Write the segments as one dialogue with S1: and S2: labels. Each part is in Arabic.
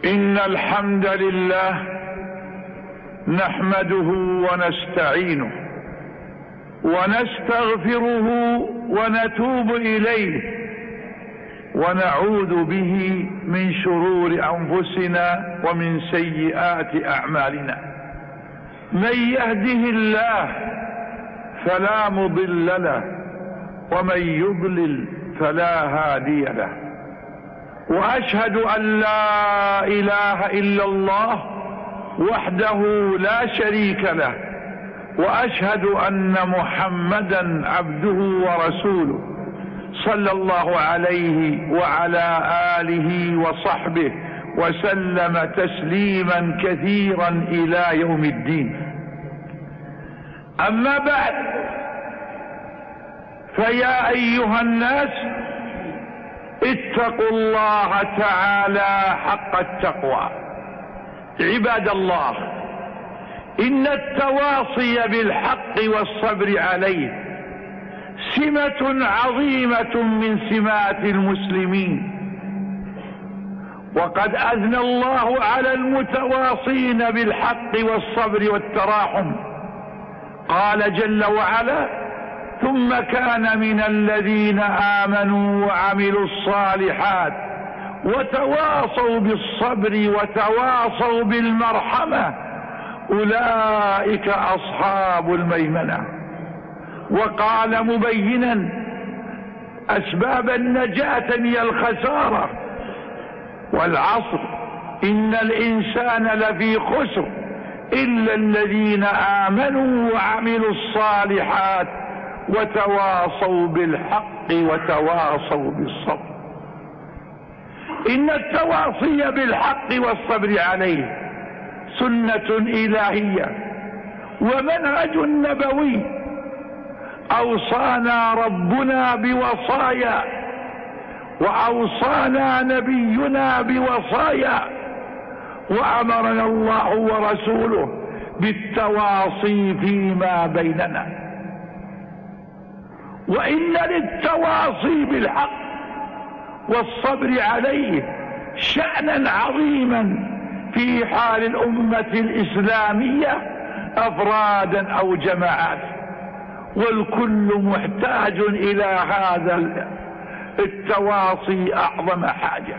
S1: إن الحمد لله نحمده ونستعينه ونستغفره ونتوب إليه ونعوذ به من شرور أنفسنا ومن سيئات أعمالنا. من يهده الله فلا مضل له ومن يضلل فلا هادي له، وأشهد أن لا إله إلا الله وحده لا شريك له، وأشهد أن محمدا عبده ورسوله صلى الله عليه وعلى آله وصحبه وسلم تسليما كثيرا إلى يوم الدين. أما بعد، فيا أيها الناس اتقوا الله تعالى حق التقوى. عباد الله، إن التواصي بالحق والصبر عليه سمة عظيمة من سمات المسلمين، وقد أثنى الله على المتواصين بالحق والصبر والتراحم. قال جل وعلا: ثم كان من الذين آمنوا وعملوا الصالحات وتواصوا بالصبر وتواصوا بالمرحمة أولئك أصحاب الميمنة. وقال مبينا أسباب النجاة من الخسارة: والعصر إن الإنسان لفي خسر إلا الذين آمنوا وعملوا الصالحات وتواصوا بالحق وتواصوا بالصبر. إن التواصي بالحق والصبر عليه سنة إلهية ومنهج نبوي أوصانا ربنا بوصايا، وأوصانا نبينا بوصايا، وأمرنا الله ورسوله بالتواصي فيما بيننا. وإن للتواصي بالحق والصبر عليه شأنا عظيما في حال الأمة الإسلامية أفرادا أو جماعات، والكل محتاج إلى هذا التواصي أعظم حاجة.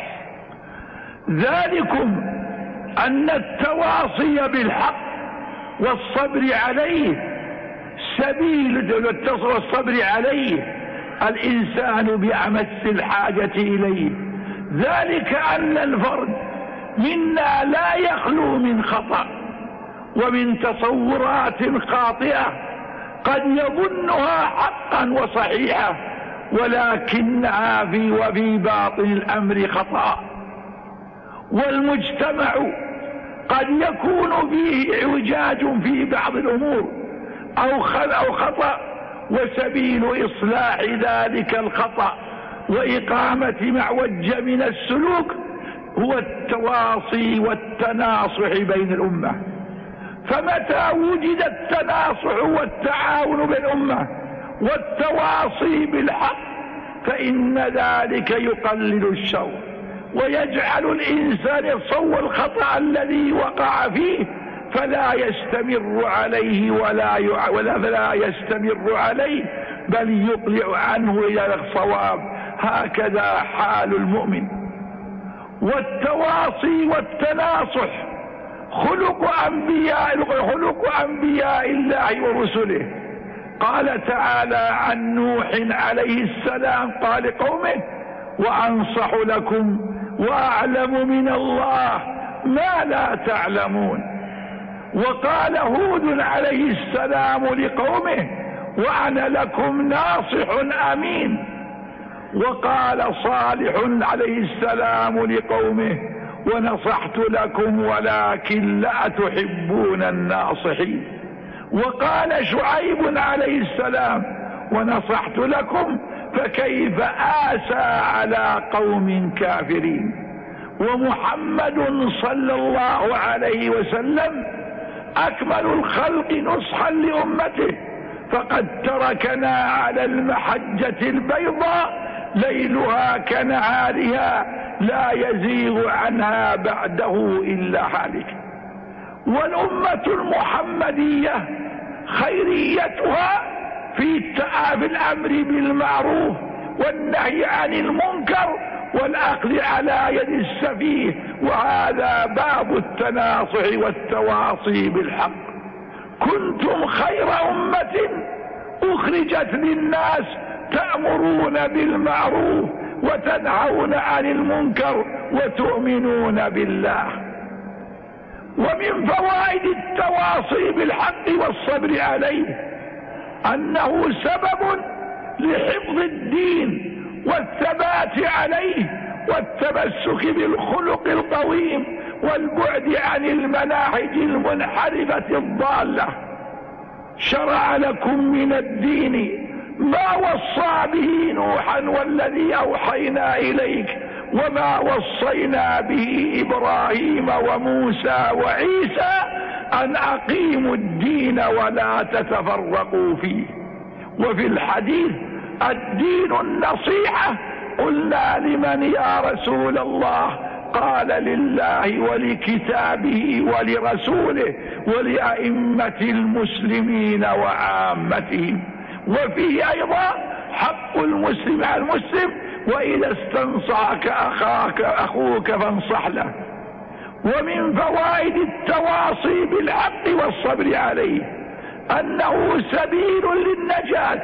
S1: ذلكم أن التواصي بالحق والصبر عليه سبيل والصبر عليه الإنسان بأمس الحاجة إليه. ذلك أن الفرد منا لا يخلو من خطأ ومن تصورات خاطئة قد يظنها حقا وصحيحة، ولكنها وفي باطن الأمر خطأ. والمجتمع قد يكون فيه اعوجاج في بعض الأمور أو خطأ، وسبيل إصلاح ذلك الخطأ وإقامة معوج من السلوك هو التواصي والتناصح بين الأمة. فمتى وجد التناصح والتعاون بالأمة والتواصي بالحق فإن ذلك يقلل الشر ويجعل الإنسان يتصور الخطأ الذي وقع فيه فلا يستمر عليه فلا يستمر عليه، بل يقلع عنه إلى الصواب. هكذا حال المؤمن. والتواصي والتناصح خلق أنبياء الله ورسله. قال تعالى عن نوح عليه السلام قال لقومه: وأنصح لكم وأعلم من الله ما لا تعلمون. وقال هود عليه السلام لقومه: وأنا لكم ناصح أمين. وقال صالح عليه السلام لقومه: ونصحت لكم ولكن لا تحبون الناصحين. وقال شعيب عليه السلام: ونصحت لكم فكيف آسى على قوم كافرين. ومحمد صلى الله عليه وسلم أكمل الخلق نصحا لأمته، فقد تركنا على المحجة البيضاء ليلها كنهارها لا يزيغ عنها بعده إلا هالك. والأمة المحمدية خيريتها في الأمر بالمعروف والنهي عن المنكر والأخذ على يد السفيه، وهذا باب التناصح والتواصي بالحق. كنتم خير أمة أخرجت للناس تأمرون بالمعروف وتنهون عن المنكر وتؤمنون بالله. ومن فوائد التواصي بالحق والصبر عليه أنه سبب لحفظ الدين والثبات عليه والتمسك بالخلق القويم والبعد عن المناهج المنحرفة الضالة. شرع لكم من الدين ما وصى به نوحا والذي أوحينا إليك وما وصينا به إبراهيم وموسى وعيسى أن أقيموا الدين ولا تتفرقوا فيه. وفي الحديث الدين النصيحة. قلنا لمن يا رسول الله؟ قال لله ولكتابه ولرسوله ولأئمة المسلمين وعامتهم. وفيه أيضا حق المسلم على المسلم، وإذا استنصحك أخوك فانصح له. ومن فوائد التواصي بالحق والصبر عليه أنه سبيل للنجاة،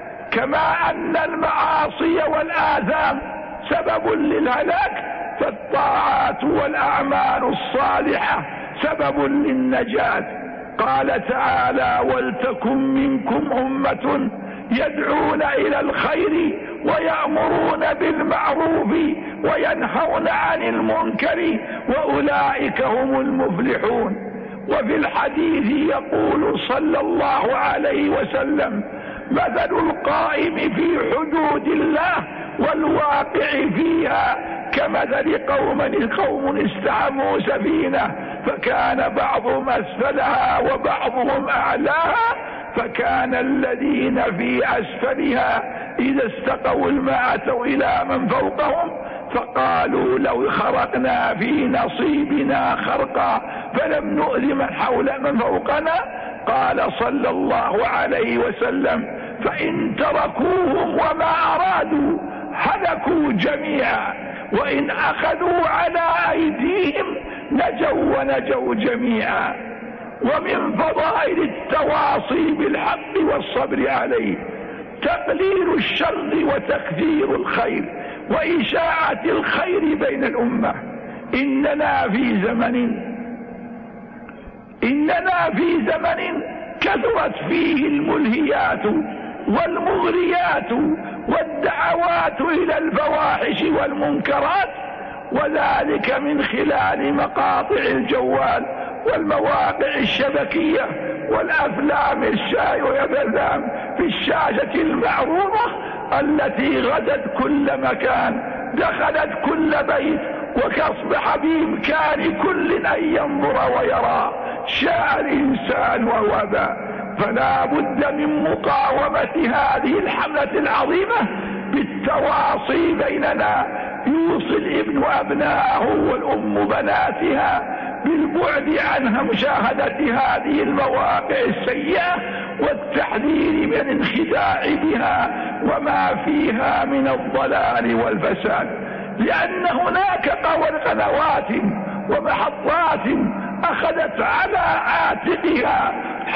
S1: كما أن المعاصي والآثام سبب للهلاك، فالطاعات والأعمال الصالحة سبب للنجاة. قال تعالى: ولتكن منكم أمة يدعون إلى الخير ويأمرون بالمعروف وينهون عن المنكر وأولئك هم المفلحون. وفي الحديث يقول صلى الله عليه وسلم: مثل القائم في حدود الله والواقع فيها كمثل قوم استعموا سفينة فكان بعضهم أسفلها وبعضهم أعلاها، فكان الذين في أسفلها إذا استقوا الماء أتوا إلى من فوقهم فقالوا: لو خرقنا في نصيبنا خرقا فلم نؤذ من حول من فوقنا. قال صلى الله عليه وسلم: فإن تركوهم وما أرادوا هلكوا جميعا، وإن أخذوا على أيديهم نجوا ونجوا جميعا. ومن فضائل التواصي بالحق والصبر عليه تقليل الشر وتكثير الخير وإشاعة الخير بين الأمة. إننا في زمن كثرت فيه الملهيات والمغريات والدعوات إلى الفواحش والمنكرات، وذلك من خلال مقاطع الجوال والمواقع الشبكية والأفلام في الشاشة المعروضة التي غدت كل مكان، دخلت كل بيت، وكأصبح بإمكان كل أن ينظر ويرى، شاء الإنسان ووبى. فلا بد من مقاومة هذه الحملة العظيمة بالتواصي بيننا. يوصي الابن أبناءه والأم بناتها بالبعد عنها مشاهدة هذه المواقع السيئة والتحذير من الانخداع بها وما فيها من الضلال والفساد، لأن هناك قنوات ومحطات أخذت على عاتقها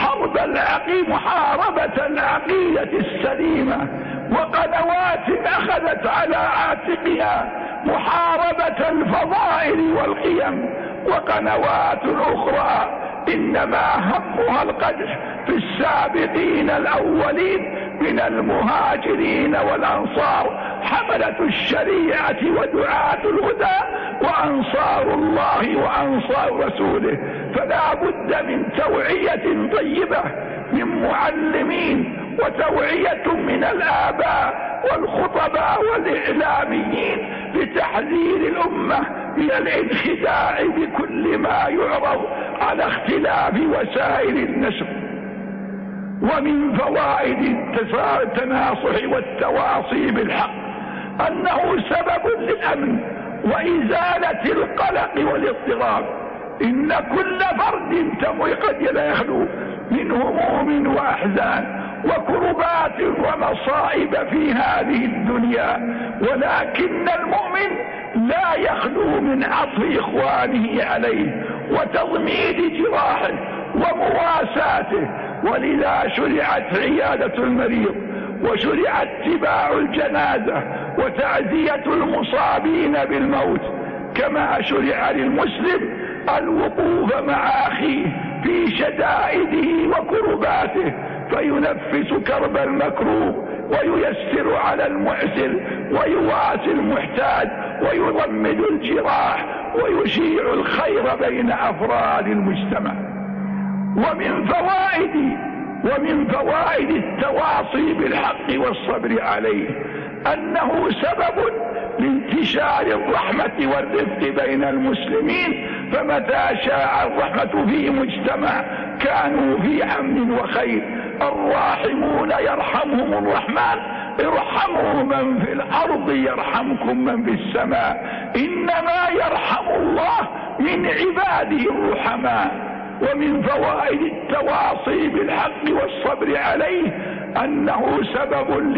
S1: محاربة العقيدة السليمة، وقنوات أخذت على عاتقها محاربة الفضائل والقيم، وقنوات أخرى إنما همها القدح في السابقين الأولين من المهاجرين والأنصار، حملة الشريعة ودعاة الهدى وأنصار الله وأنصار رسوله. فلا بد من توعية طيبة من معلمين، وتوعية من الآباء والخطباء والإعلاميين لتحذير الأمة من الانخداع بكل ما يعرض على اختلاف وسائل النشر. ومن فوائد التناصح والتواصي بالحق أنه سبب للأمن وإزالة القلق والاضطراب. إن كل فرد قد لا يخلو من هموم وأحزان وكربات ومصائب في هذه الدنيا، ولكن المؤمن لا يخلو من عطف إخوانه عليه وتضميد جراحه ومواساته. ولذا شرعت عيادة المريض، وشرع اتباع الجنازة وتعزية المصابين بالموت، كما شرع للمسلم الوقوف مع أخيه في شدائده وكرباته، فينفس كرب المكروب وييسر على المعسر ويواسي المحتاج ويضمد الجراح ويشيع الخير بين أفراد المجتمع. ومن فوائد التواصي بالحق والصبر عليه أنه سبب لانتشار الرحمة والرفق بين المسلمين، فمتى شاع الرحمة في مجتمع كانوا في أمن وخير. الراحمون يرحمهم الرحمن ارحموا من في الأرض يرحمكم من في السماء، إنما يرحم الله من عباده الرحماء. ومن فوائد التواصي بالحق والصبر عليه أنه سبب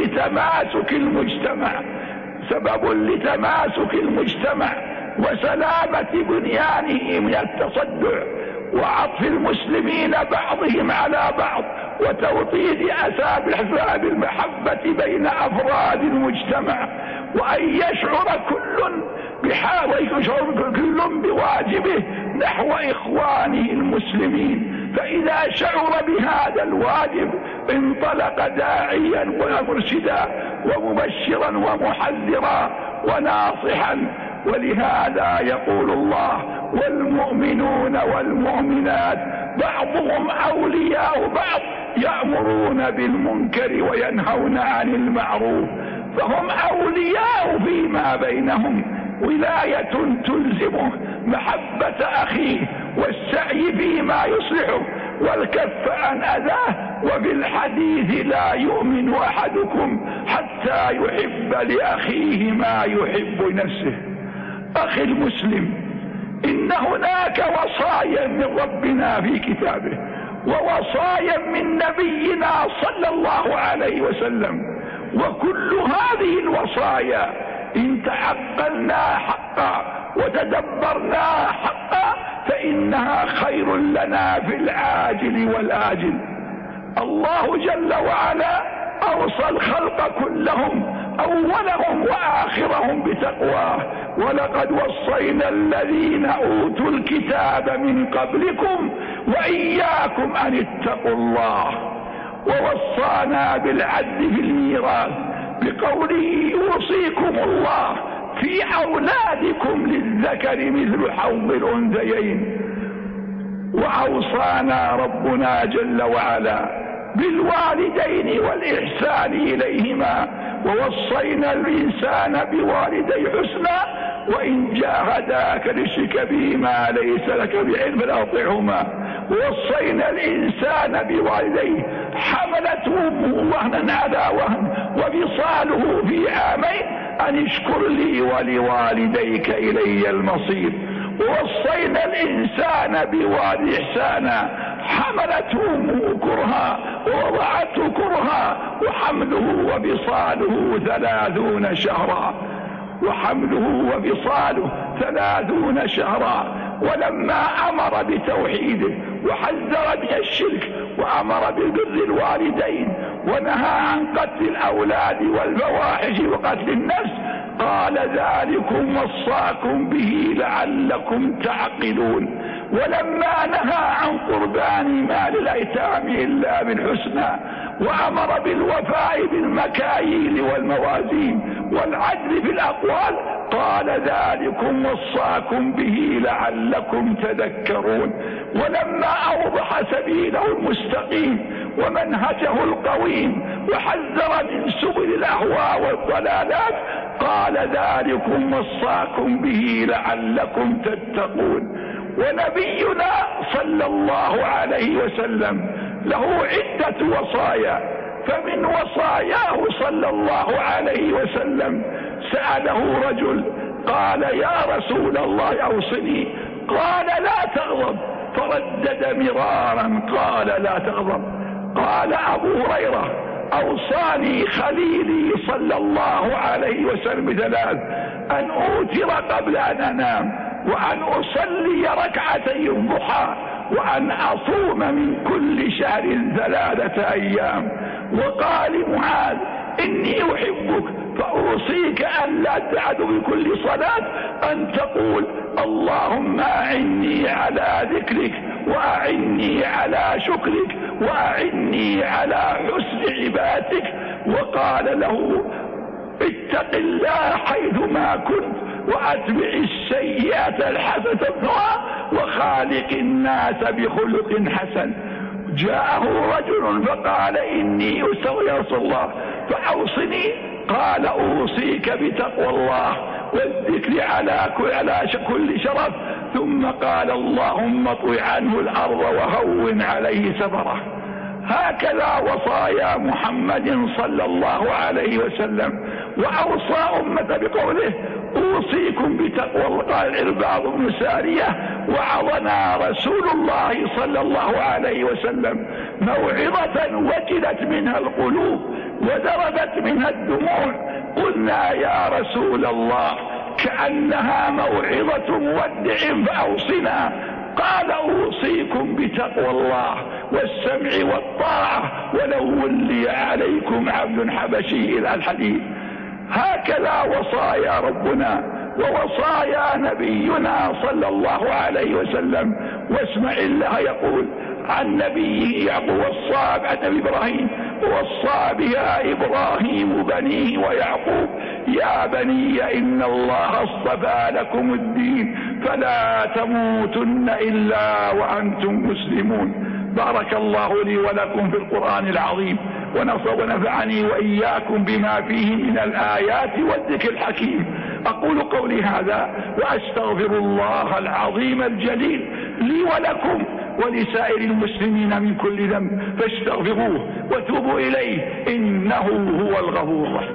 S1: لتماسك المجتمع وسلامة بنيانه من التصدع، وعطف المسلمين بعضهم على بعض، وتوطيد أسباب المحبة بين أفراد المجتمع، وأن يشعر كل بواجبه نحو إخوانه المسلمين. فإذا شعر بهذا الواجب انطلق داعيا ومرشدا ومبشرا ومحذرا وناصحا. ولهذا يقول الله: والمؤمنون والمؤمنات بعضهم أولياء بعض يأمرون بالمنكر وينهون عن المعروف. فهم أولياء فيما بينهم، ولاية تلزمه محبة أخيه والسعي فيما يصلحه والكف عن أذاه. وفي الحديث: لا يؤمن أحدكم حتى يحب لأخيه ما يحب لنفسه. أخي المسلم، إن هناك وصايا من ربنا في كتابه ووصايا من نبينا صلى الله عليه وسلم، وكل هذه الوصايا إن تعقلنا حقا وتدبرنا حقا فإنها خير لنا في العاجل والآجل. الله جل وعلا أوصى الخلق كلهم أولهم وآخرهم بتقواه: ولقد وصينا الذين أوتوا الكتاب من قبلكم وإياكم أن اتقوا الله. ووصانا بالعدل في الميراث بقوله: يوصيكم الله في أولادكم للذكر مثل حظ الأنثيين. وأوصانا ربنا جل وعلا بالوالدين والإحسان إليهما، ووصينا الإنسان بوالديه حسنا وإن جاهداك لتشرك به ما ليس لك بعلم فلا تطعهما. ووصينا الإنسان بوالديه حملته أمه وهنا على وهن وفصاله في عامين أن اشكر لي ولوالديك إلي المصير. ووصينا الإنسان بوالده إحسانا حملته أمه كرها ووضعته كرها وحمله وفصاله 30 شهرا. ولما أمر بتوحيده وحذر من الشرك وأمر ببر الوالدين ونهى عن قتل الأولاد والفواحش وقتل النفس قال: ذلكم وصاكم به لعلكم تعقلون. ولما نهى عن قربان مال الأيتام إلا بالحسنى وأمر بالوفاء بالمكاييل والموازين والعدل في الأقوال قال: ذلكم وصاكم به لعلكم تذكرون. ولما أوضح سبيله المستقيم ومنهجه القويم وحذر من سبل الأهواء والضلالات قال: ذلكم وصاكم به لعلكم تتقون. ونبينا صلى الله عليه وسلم له عدة وصايا، فمن وصاياه صلى الله عليه وسلم سأله رجل: قال يا رسول الله أوصني، قال لا تغضب، فردد مرارا قال لا تغضب. قال أبو هريرة أوصاني خليلي صلى الله عليه وسلم بثلاث: أن أوتر قبل أن أنام، وأن أصلي ركعتي الضحى، وأن أصوم من كل شهر 3 أيام. وقال معاذ إني أحبك فأوصيك أن لا تعد بكل صلاة أن تقول اللهم أعني على ذكرك وأعني على شكرك وأعني على حسن عبادتك. وقال له اتق الله حيثما كنت وأتبع السيئة الحسنة تمحها وخالق الناس بخلق حسن. جاءه رجل فقال إني أستغفر رسول الله فأوصني، قال أوصيك بتقوى الله والذكر على كل شرف، ثم قال اللهم اطوي عنه الأرض وهون عليه سفره. هكذا وصايا محمد صلى الله عليه وسلم، وأوصى أمة بقوله أوصيكم بتقوى الله. قال العرباض بن سارية وعظنا رسول الله صلى الله عليه وسلم موعظة وجلت منها القلوب وذربت منها الدموع. قلنا يا رسول الله كأنها موعظة مودع فأوصنا. قال أوصيكم بتقوى الله والسمع والطاعة ولو ولي عليكم عبد حبشي إلى الحديث. هكذا وصايا ربنا ووصايا نبينا صلى الله عليه وسلم. واسمع الله يقول عن نبيه يعقوب وصى عن نبي إبراهيم ووصى بها إبراهيم بنيه ويعقوب يا بني إن الله اصطفى لكم الدين فلا تموتن إلا وأنتم مسلمون. بارك الله لي ولكم في القرآن العظيم، ونفعني وإياكم بما فيه من الآيات والذكر الحكيم. أقول قولي هذا وأستغفر الله العظيم الجليل لي ولكم ولسائر المسلمين من كل ذنب، فاستغفروه وتوبوا إليه إنه هو الغفور الرحيم.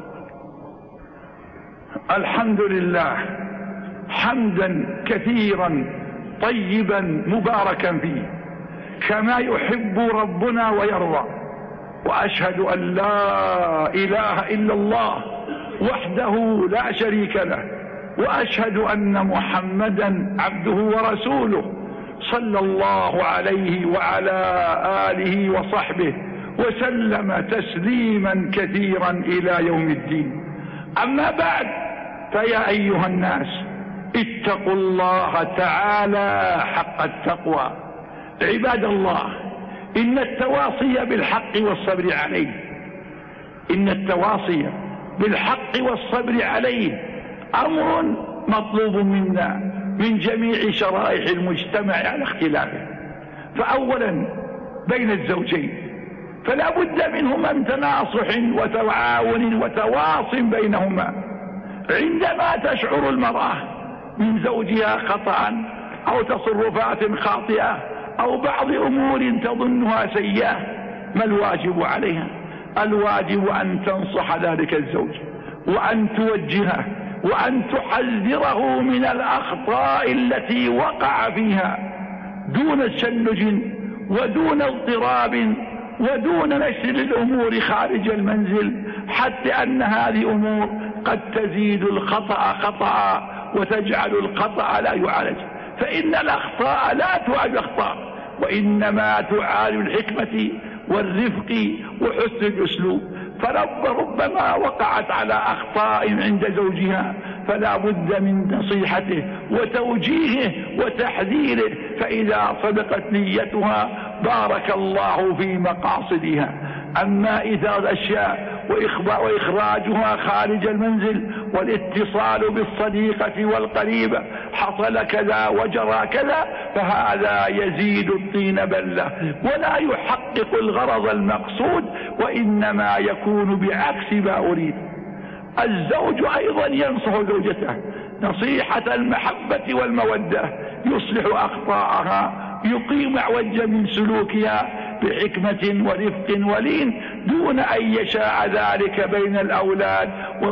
S1: الحمد لله حمدا كثيرا طيبا مباركا فيه كما يحب ربنا ويرضى. وأشهد أن لا إله إلا الله وحده لا شريك له، وأشهد أن محمدا عبده ورسوله صلى الله عليه وعلى آله وصحبه وسلم تسليما كثيرا إلى يوم الدين. أما بعد، فيا أيها الناس اتقوا الله تعالى حق التقوى. عباد الله، إن التواصي بالحق والصبر عليه أمر مطلوب منا من جميع شرائح المجتمع على اختلافه. فأولا بين الزوجين فلا بد منهما من تناصح وتعاون وتواص بينهما. عندما تشعر المرأة من زوجها خطأ أو تصرفات خاطئة أو بعض أمور تظنها سيئة، ما الواجب عليها؟ الواجب أن تنصح ذلك الزوج وأن توجهه وأن تحذره من الأخطاء التي وقع فيها دون تشنج ودون اضطراب ودون نشر الأمور خارج المنزل، حتى أن هذه أمور قد تزيد الخطأ خطأ وتجعل الخطأ لا يعالج. فإن الأخطاء لا تعالج أخطاء، وإنما تعالج الحكمة والرفق وحسن الأسلوب. فربما وقعت على أخطاء عند زوجها فلا بد من نصيحته وتوجيهه وتحذيره، فإذا صدقت نيتها بارك الله في مقاصدها. أما إثارة الأشياء وإخراجها خارج المنزل والاتصال بالصديقة والقريبة حصل كذا وجرى كذا، فهذا يزيد الطين بلة ولا يحقق الغرض المقصود، وإنما يكون بعكس ما أريد. الزوج أيضا ينصح زوجته نصيحة المحبة والمودة، يصلح أخطاءها، يقيم عوجا من سلوكها بحكمة ورفق ولين، دون أن يشاع ذلك بين الأولاد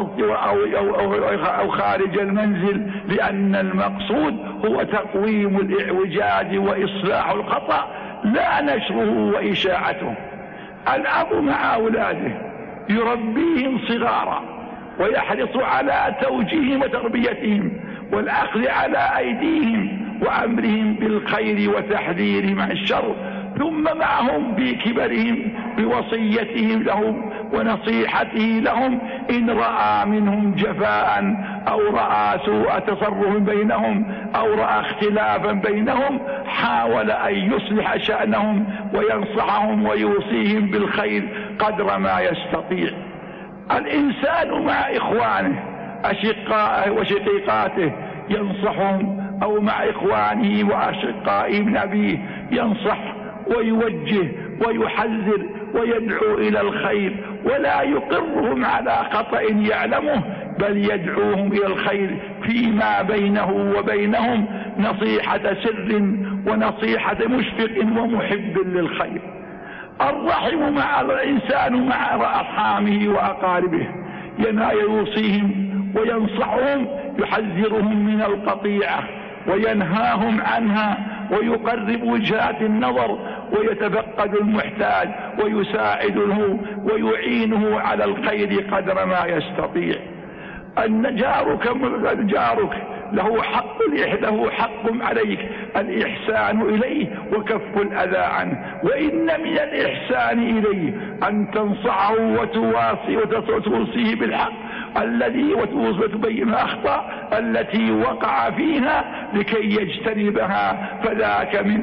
S1: أو خارج المنزل، لأن المقصود هو تقويم الإعوجاج وإصلاح الخطأ لا نشره وإشاعته. الأب مع أولاده يربيهم صغارا ويحرص على توجيههم وتربيتهم والأخذ على أيديهم وأمرهم بالخير وتحذيرهم عن الشر، ثم معهم في كبرهم بوصيتهم لهم ونصيحته لهم إن رأى منهم جفاء أو رأى سوء تصرف بينهم أو رأى اختلافا بينهم، حاول أن يصلح شأنهم وينصحهم ويوصيهم بالخير قدر ما يستطيع. الإنسان مع إخوانه أشقائه وشقيقاته ينصحهم، أو مع إخوانه وأشقائه من أبيه ينصح ويوجه ويحذر ويدعو إلى الخير، ولا يقرهم على خطأ يعلمه، بل يدعوهم إلى الخير فيما بينه وبينهم نصيحة سر ونصيحة مشفق ومحب للخير. الرحم مع الإنسان مع أرحامه وأقاربه يوصيهم وينصحهم، يحذرهم من القطيعة وينهاهم عنها ويقرب وجهات النظر ويتفقد المحتاج ويساعده ويعينه على الخير قدر ما يستطيع. أن جارك له حق عليك الإحسان إليه وكف الأذى عنه، وإن من الإحسان إليه أن تنصحه وتوصيه بالحق الذي وتبين أخطاء التي وقع فيها لكي يجتنبها، فذاك من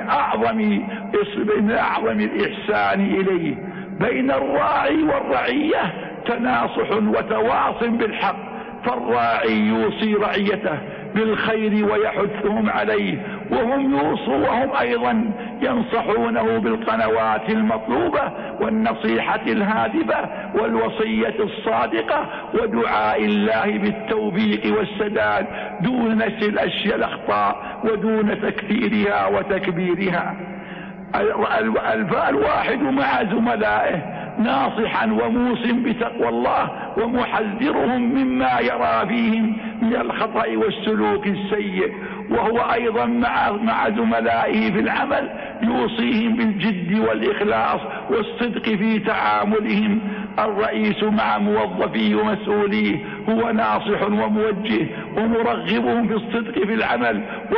S1: أعظم الإحسان إليه. بين الراعي والرعية تناصح وتواص بالحق، فالراعي يوصي رعيته بالخير ويحثهم عليه، وهم أيضا ينصحونه بالقنوات المطلوبة والنصيحة الهادفة والوصية الصادقة ودعاء الله بالتوفيق والسداد دون نسي الأخطاء ودون تكثيرها وتكبيرها. الواحد مع زملائه ناصحا وموصٍ بتقوى الله ومحذرهم مما يرى فيهم من الخطأ والسلوك السيء، وهو أيضا مع زملائه في العمل يوصيهم بالجد والإخلاص والصدق في تعاملهم. الرئيس مع موظفيه ومسؤوليه هو ناصح وموجه ومرغبهم في الصدق في العمل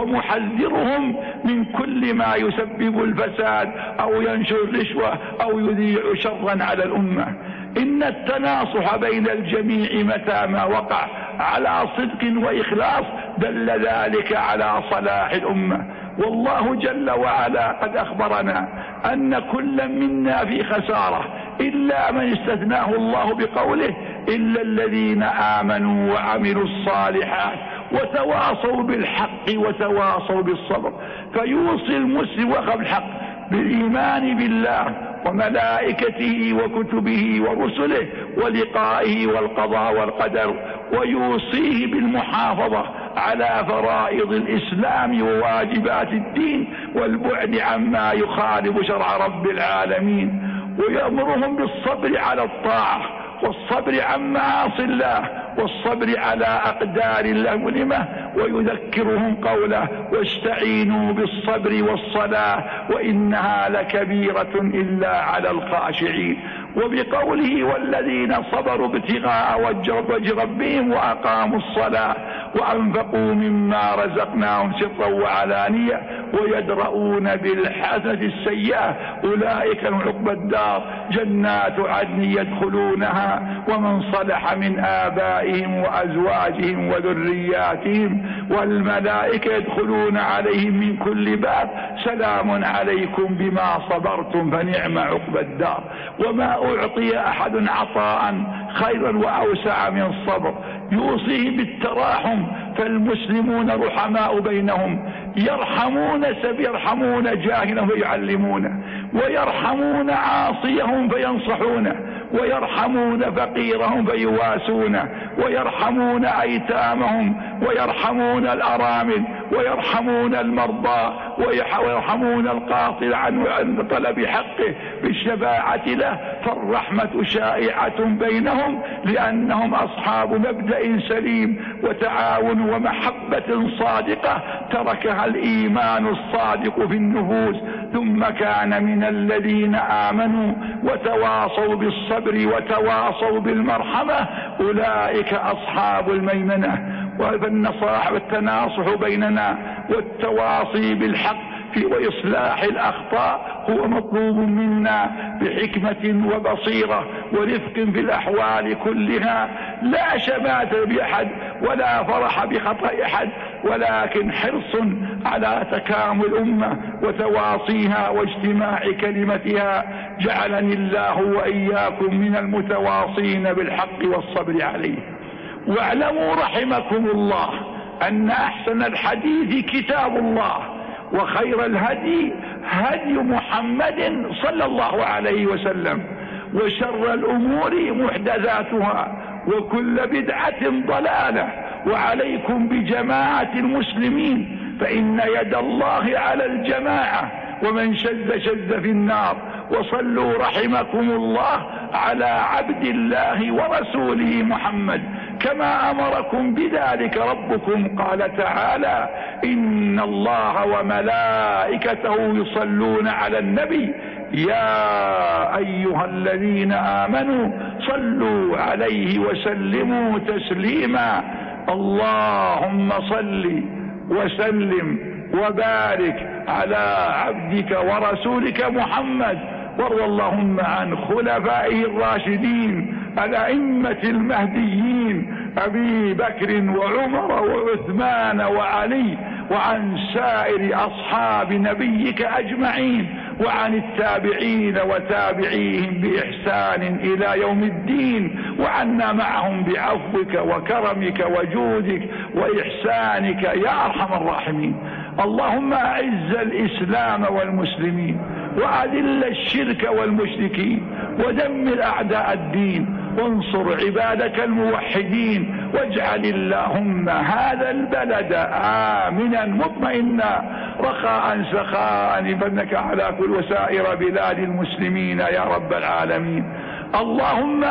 S1: ومحذرهم من كل ما يسبب الفساد أو ينشر الرشوة أو يذيع شرا على الأمة. إن التناصح بين الجميع متى ما وقع على صدق وإخلاص دل ذلك على صلاح الأمة. والله جل وعلا قد أخبرنا أن كل منا في خسارة إلا من استثناه الله بقوله إلا الذين آمنوا وعملوا الصالحات وتواصوا بالحق وتواصوا بالصبر. فيوصي المسلم وخب الحق بالإيمان بالله وملائكته وكتبه ورسله ولقائه والقضاء والقدر، ويوصيه بالمحافظة على فرائض الإسلام وواجبات الدين والبعد عما يخالف شرع رب العالمين، ويأمرهم بالصبر على الطاعة والصبر عن معاصي الله والصبر على أقدار الله المؤلمة، ويذكرهم قوله واستعينوا بالصبر والصلاة وإنها لكبيرة إلا على الخاشعين، وبقوله والذين صبروا ابتغاء وجه ربهم وأقاموا الصلاة وأنفقوا مما رزقناهم سرا وعلانية ويدرؤون بالحسنة السيئة أولئك لهم عقبى الدار جنات عدن يدخلونها ومن صلح من آبائهم وأزواجهم وذرياتهم والملائكة يدخلون عليهم من كل باب سلام عليكم بما صبرتم فنعم عقبى الدار. وما أعطي أحد عطاء خيرا وأوسع من الصبر. يوصيه بالتراحم، فالمسلمون رحماء بينهم يرحمون جاهلهم فيعلمونه، ويرحمون عاصيهم فينصحونه، ويرحمون فقيرهم فيواسونه، ويرحمون أيتامهم، ويرحمون الأرامل، ويرحمون المرضى، ويرحمون القاصر عن طلب حقه بالشفاعة له، فالرحمة شائعة بينهم لأنهم أصحاب مبدأ سليم وتعاون ومحبة صادقة تركها الإيمان الصادق في النفوس. ثم كان من الذين آمنوا وتواصوا بالصبر وتواصوا بالمرحمة أولئك أصحاب الميمنة. والنصاح والتناصح بيننا والتواصي بالحق وإصلاح الأخطاء هو مطلوب منا بحكمة وبصيرة ورفق في الأحوال كلها، لا شماتة بأحد ولا فرح بخطأ أحد، ولكن حرص على تكامل الأمة وتواصيها واجتماع كلمتها. جعلني الله وإياكم من المتواصين بالحق والصبر عليه. واعلموا رحمكم الله أن أحسن الحديث كتاب الله، وخير الهدي هدي محمد صلى الله عليه وسلم، وشر الأمور محدثاتها، وكل بدعة ضلالة. وعليكم بجماعة المسلمين فإن يد الله على الجماعة، ومن شذ شذ في النار. وصلوا رحمكم الله على عبد الله ورسوله محمد كما أمركم بذلك ربكم. قال تعالى: إن الله وملائكته يصلون على النبي يا أيها الذين آمنوا صلوا عليه وسلموا تسليما. اللهم صل وسلم وبارك على عبدك ورسولك محمد، وارض اللهم عن خلفائه الراشدين الأئمة المهديين أبي بكر وعمر وعثمان وعلي، وعن سائر أصحاب نبيك أجمعين، وعن التابعين وتابعيهم بإحسان إلى يوم الدين، وعنا معهم بعفوك وكرمك وجودك وإحسانك يا أرحم الراحمين. اللهم أعز الإسلام والمسلمين، وأذل الشرك والمشركين، ودمر أعداء الدين، وانصر عبادك الموحدين، واجعل اللهم هذا البلد آمنا مطمئنا رخاء سخاء، فإنك على كل وسائر بلاد المسلمين يا رب العالمين. اللهم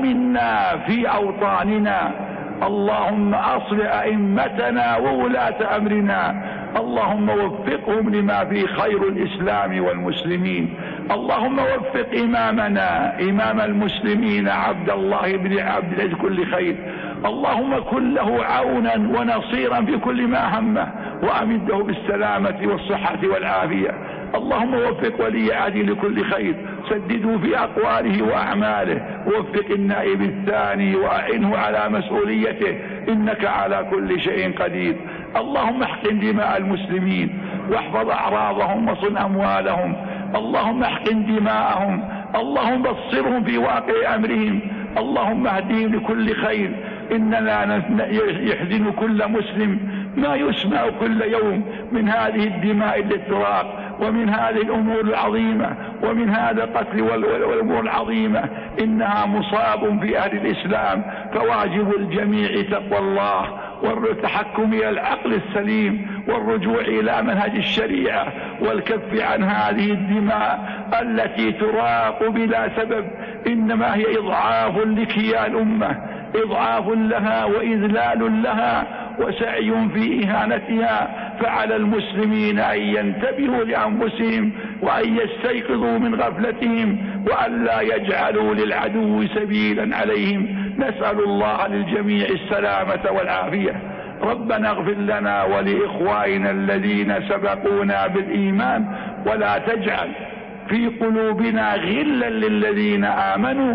S1: آمنا في أوطاننا، اللهم أصل أئمتنا وولاة أمرنا، اللهم وفقهم لما فيه خير الإسلام والمسلمين. اللهم وفق إمامنا إمام المسلمين عبد الله بن عبد العزيز كل خير، اللهم كن له عونا ونصيرا في كل ما همه، وأمده بالسلامة والصحة والعافية. اللهم وفق ولي عهده لكل خير، سدده في أقواله وأعماله، ووفق النائب الثاني وأعنه على مسؤوليته، إنك على كل شيء قدير. اللهم احقن دماء المسلمين واحفظ أعراضهم وصن أموالهم، اللهم احقن دماءهم، اللهم بصرهم في واقع أمرهم، اللهم اهديهم لكل خير. إننا يحزن كل مسلم ما يسمع كل يوم من هذه الدماء الاتراق، ومن هذه الأمور العظيمة، ومن هذا القتل والأمور العظيمة. إنها مصاب في أهل الإسلام، فواجب الجميع تقوى الله والتحكم إلى العقل السليم، والرجوع إلى منهج الشريعة، والكف عن هذه الدماء التي تراق بلا سبب، إنما هي إضعاف لكيان الأمة، إضعاف لها وإذلال لها وسعي في إهانتها. فعلى المسلمين أن ينتبهوا لأنفسهم، وأن يستيقظوا من غفلتهم، وأن لا يجعلوا للعدو سبيلا عليهم. نسأل الله للجميع السلامة والعافية. ربنا اغفر لنا ولإخواننا الذين سبقونا بالإيمان، ولا تجعل في قلوبنا غلا للذين آمنوا،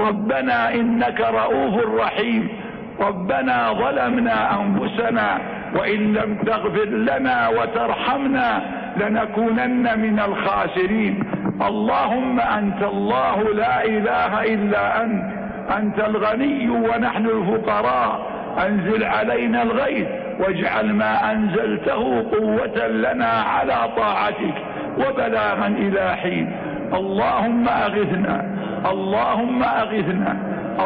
S1: ربنا إنك رؤوف رحيم. ربنا ظلمنا أنفسنا وإن لم تغفر لنا وترحمنا لنكونن من الخاسرين. اللهم أنت الله لا إله إلا أنت الغني ونحن الفقراء، أنزل علينا الغيث واجعل ما أنزلته قوة لنا على طاعتك وبلاغا إلى حين. اللهم أغثنا، اللهم أغثنا،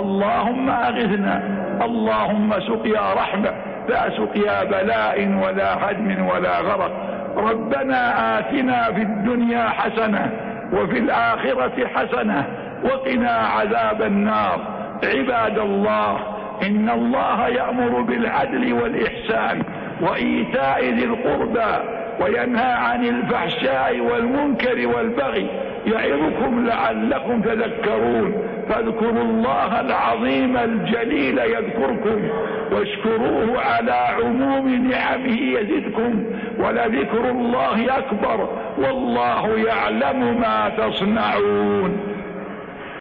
S1: اللهم أغثنا، اللهم سقيا رحمة لا سقيا بلاء ولا هدم ولا غرق. ربنا آتنا في الدنيا حسنة وفي الآخرة حسنة وقنا عذاب النار. عباد الله، إن الله يأمر بالعدل والإحسان وإيتاء ذي القربى وينهى عن الفحشاء والمنكر والبغي، يعظكم لعلكم تذكرون. فاذكروا الله العظيم الجليل يذكركم، واشكروه على عموم نعمه يزدكم، ولذكر الله أكبر، والله يعلم ما تصنعون.